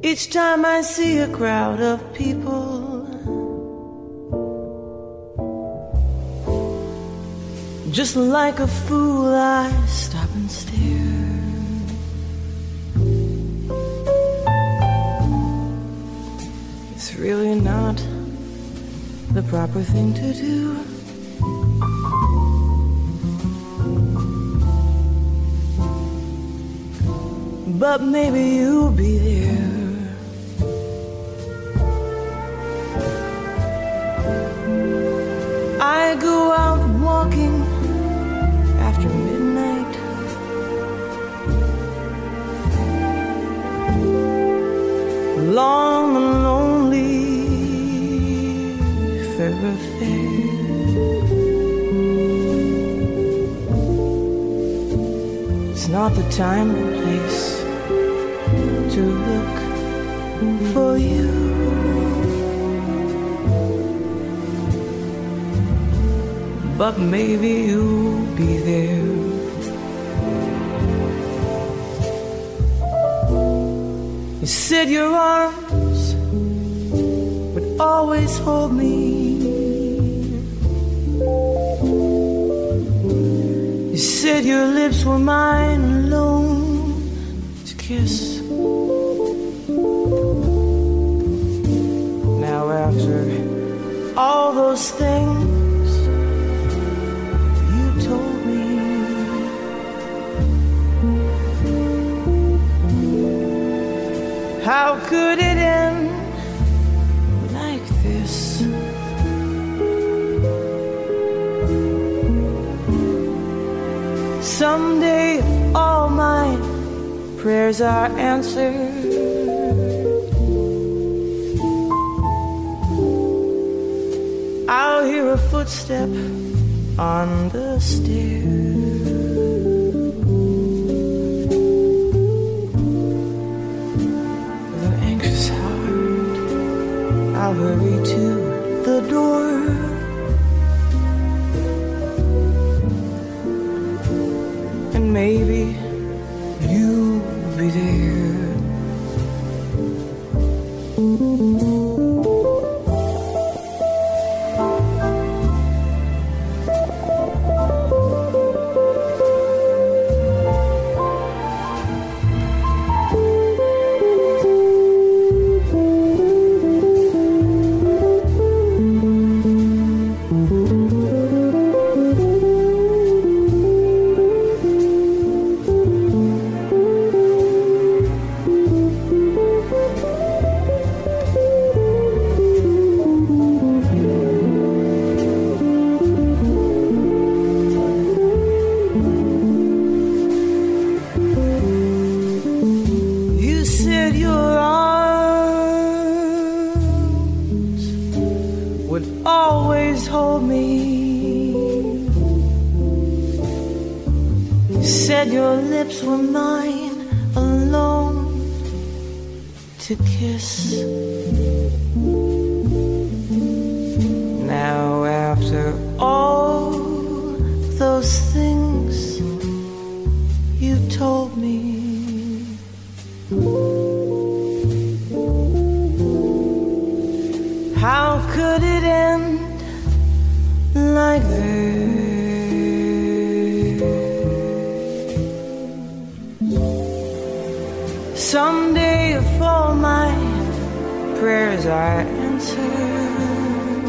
Each time I see a crowd of people, just like a fool I stop and stare. It's really not the proper thing to do. But maybe you'll be there. I go out walking after midnight, long and lonely thoroughfare. It's not the time or place to look for you. But maybe you'll be there. You said your arms would always hold me. You said your lips were mine alone to kiss. Now after all those things you told me, how could it end like this? Someday if all my prayers are answered, I'll hear a footstep on the stairs. With an anxious heart, I'll hurry to the door. And maybe you'll be there. Your lips were mine alone to kiss. Now after all those things you told me, how could it end like this? Someday if all my prayers are answered,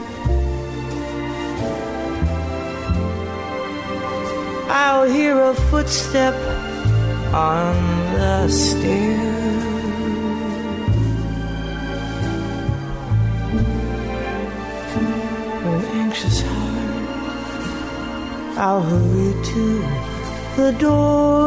I'll hear a footstep on the stairs. With an anxious heart, I'll hurry to the door.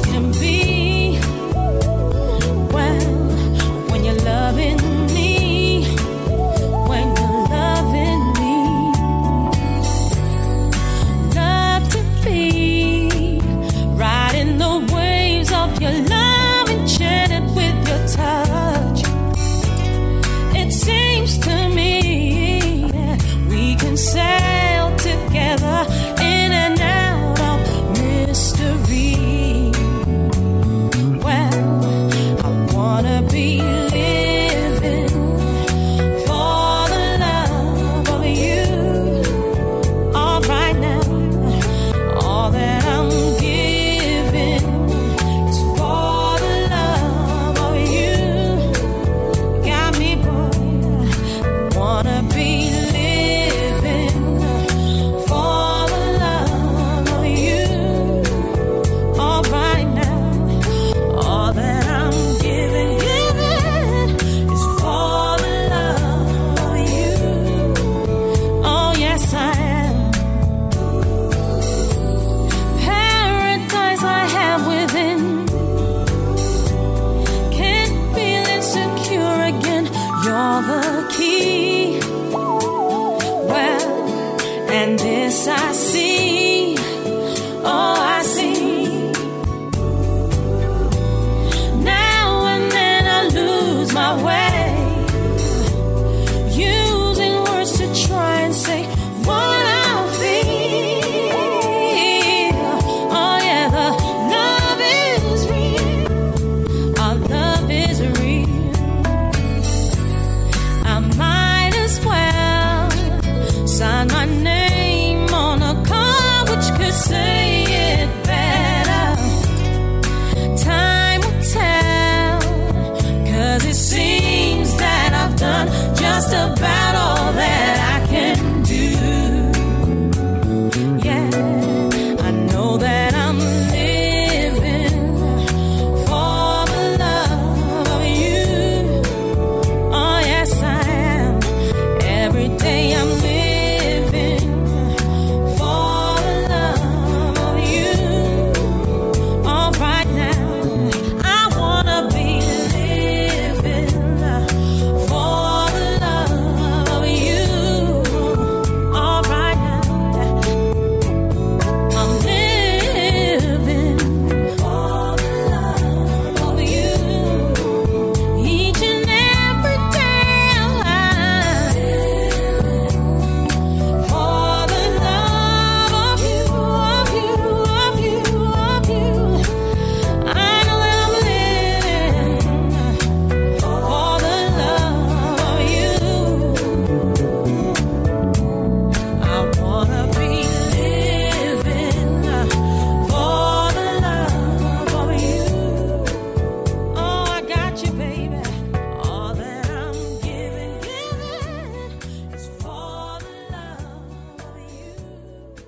can be. Well, when you're loving me, when you're loving me, love to be riding the waves of your love, enchanted with your touch. It seems to me we can sail together in and out of mystery. Well, I wanna be living for the love of you. All right now, all that I'm giving is for the love of you. Got me, boy. Wanna be living for the love of you. All right now, all that I'm giving is for the love of you. Oh yes, I am. Paradise I have within. Can't feel insecure again. You're the key. Well, and this I see. Oh, I see. Now and then I lose my way, using words to try and say what I feel. Oh yeah, the love is real. Our love is real. I might as well sign my name on a card which could say it better. Time will tell, 'cause it seems that I've done just about all that I can do. Yeah, I know that I'm living for the love of you. Oh yes, I am. Every day I'm living for the love of you. All right now, I wanna be living for the love of you. All right now, I'm living for the love of you. Each and every day I'm living for the love of you, of you, of you, of you. I know that I'm living for the love of you. I wanna be living for the love of you. Oh, I got you, baby. All that I'm giving is for the love of you.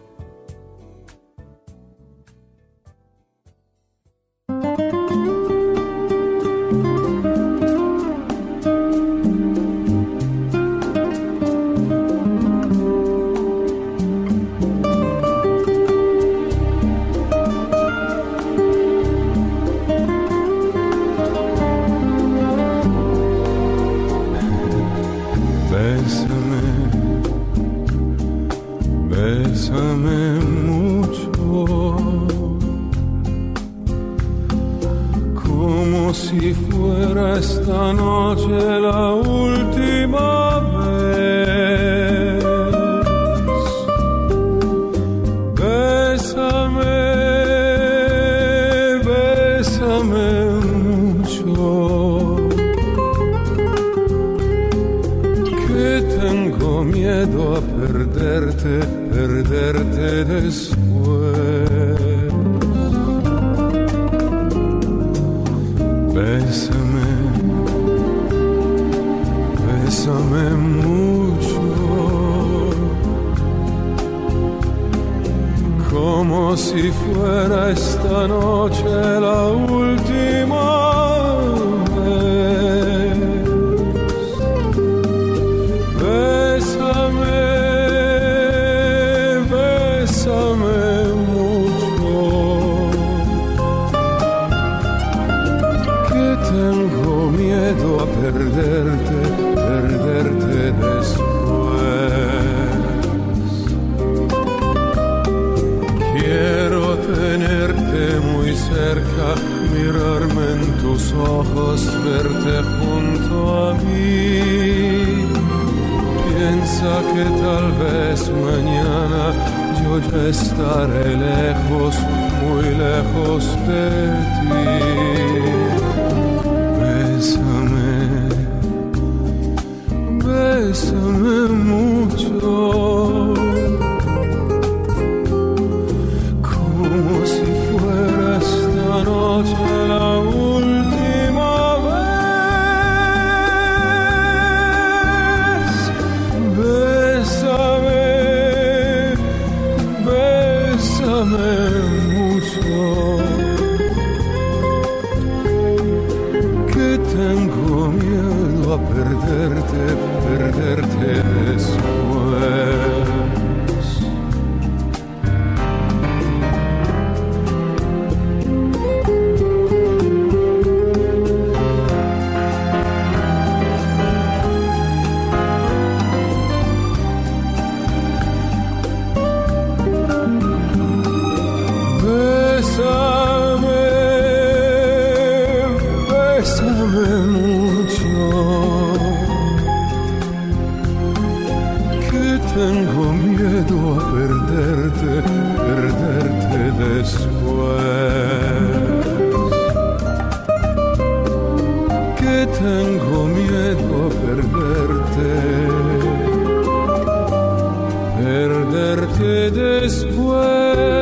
Bésame, bésame mucho, como si fuera esta noche la última vez. Bésame, bésame mucho, que tengo miedo a perderte, perderte después. Bésame, bésame mucho, como si fuera esta noche la última vez. Bésame, bésame mucho, tengo miedo a perderte, perderte después. Quiero tenerte muy cerca, mirarme en tus ojos, verte junto a mí. Piensa que tal vez mañana yo ya estaré lejos, muy lejos de ti. Bésame, bésame mucho, como si fuera esta noche la última vez. Bésame, bésame mucho, que tengo miedo a perderte, perderte después. Bésame mucho, que tengo miedo a perderte, perderte después. Que tengo miedo a perderte, perderte después.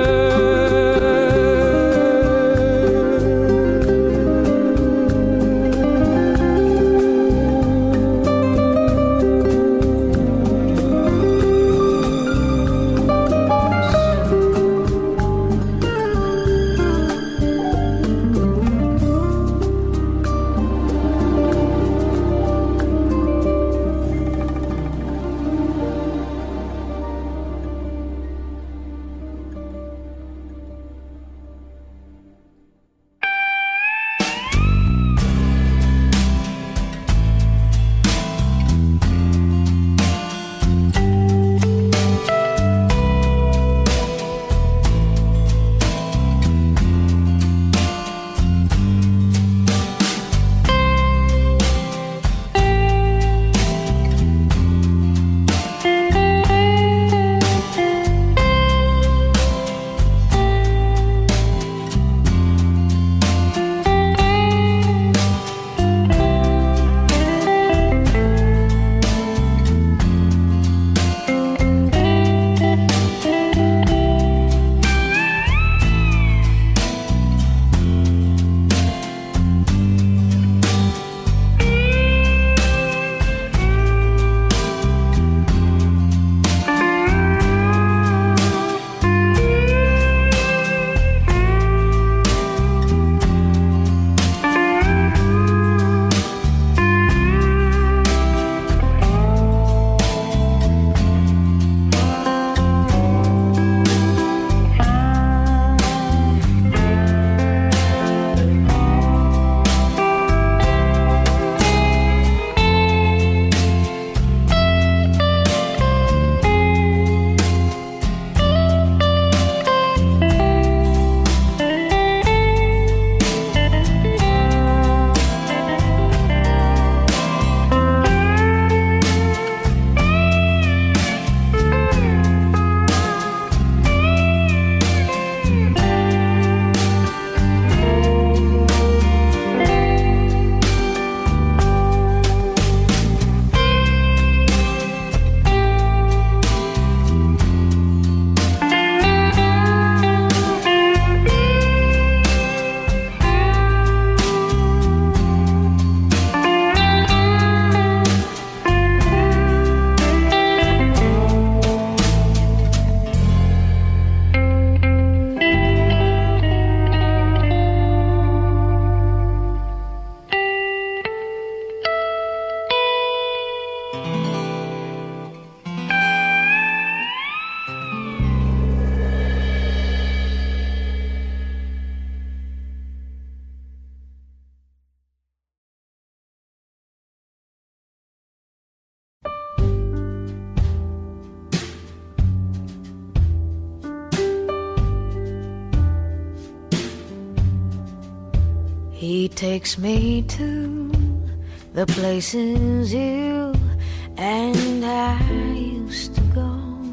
He takes me to the places you and I used to go.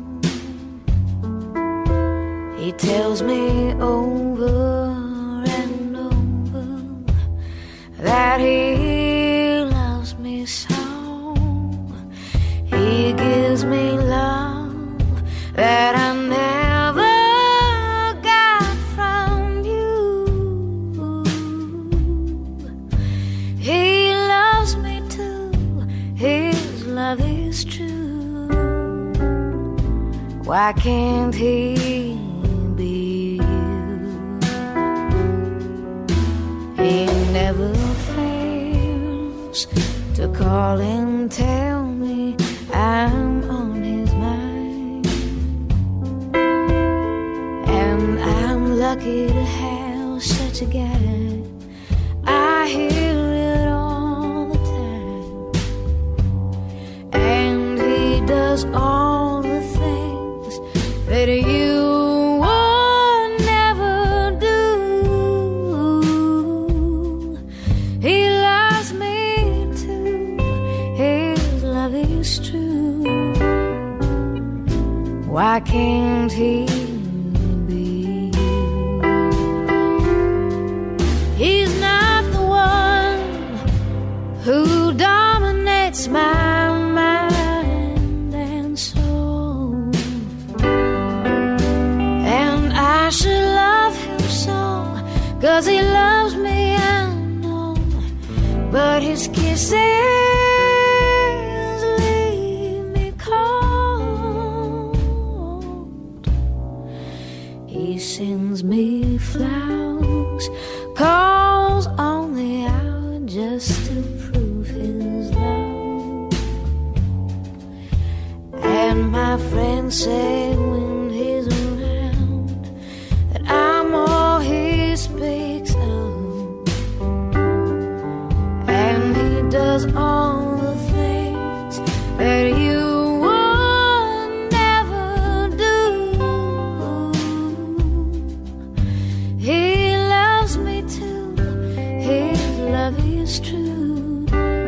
He tells me over and over that he loves me so. He gives me love that I never got from you. He loves me too, his love is true. Why can't he be you? He never fails to call and tell me I'm on his mind, and I'm lucky to have such a guy. I hear it all the time, and he does all the things that you would never do. He loves me too, his love is true. Why can't he be you? He's not the one who dominates my mind and soul, and I should love him so, 'cause he loves me, I know, but his kisses leave me cold. He sends me flowers, calls on the hour just to prove his love. And my friends say when he's around that I'm all he speaks of. And he does all the things that you would never do. He loves me too, his love is true.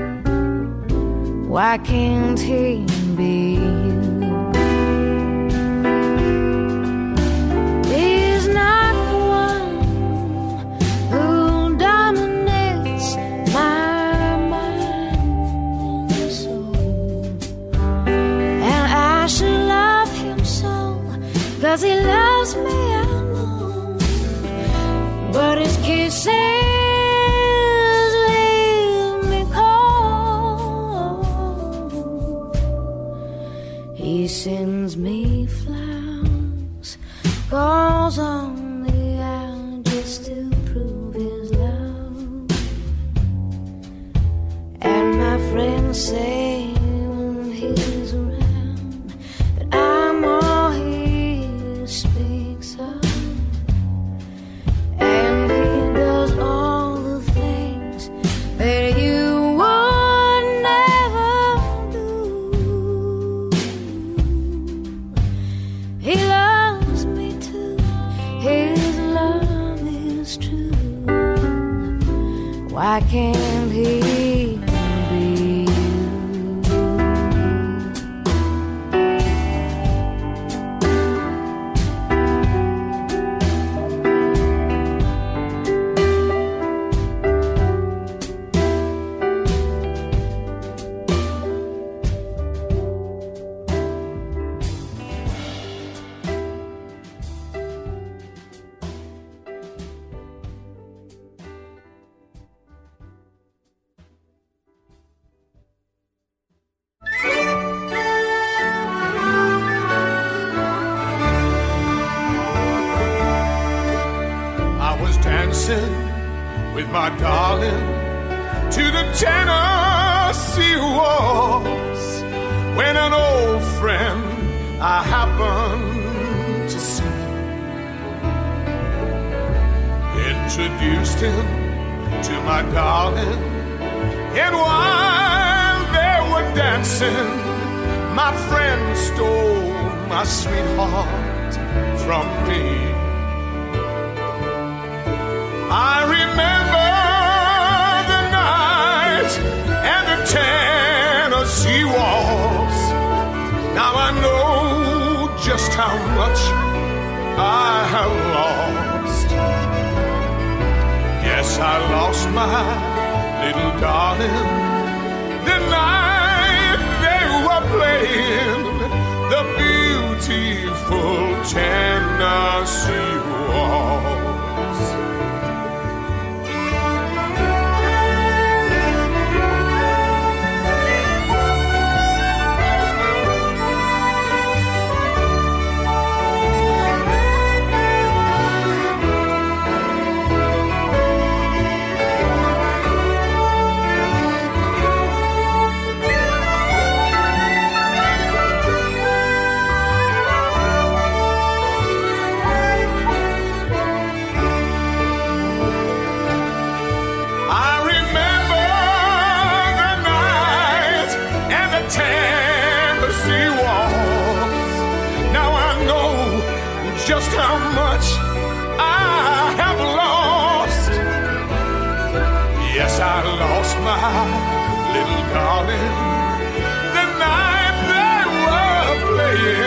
Why can't he be you? He's not the one who dominates my mind and soul, and I should love him so, 'cause he loves me, I know, but his kisses leave me cold. He sends me flowers, calls on the hour just to prove his love. And my friends say when he's around that I'm all he speaks of. And he does all the things that you would never do. He loves me too, his love is true. Why can't he be you? With my darling to the Tennessee waltz, when an old friend I happened to see introduced him to my darling, and while they were dancing, my friend stole my sweetheart from me. I remember Yes, I lost my little darling the night they were playing the beautiful Tennessee waltz. Just how much I have lost. Yes, I lost my little darling the night they were playing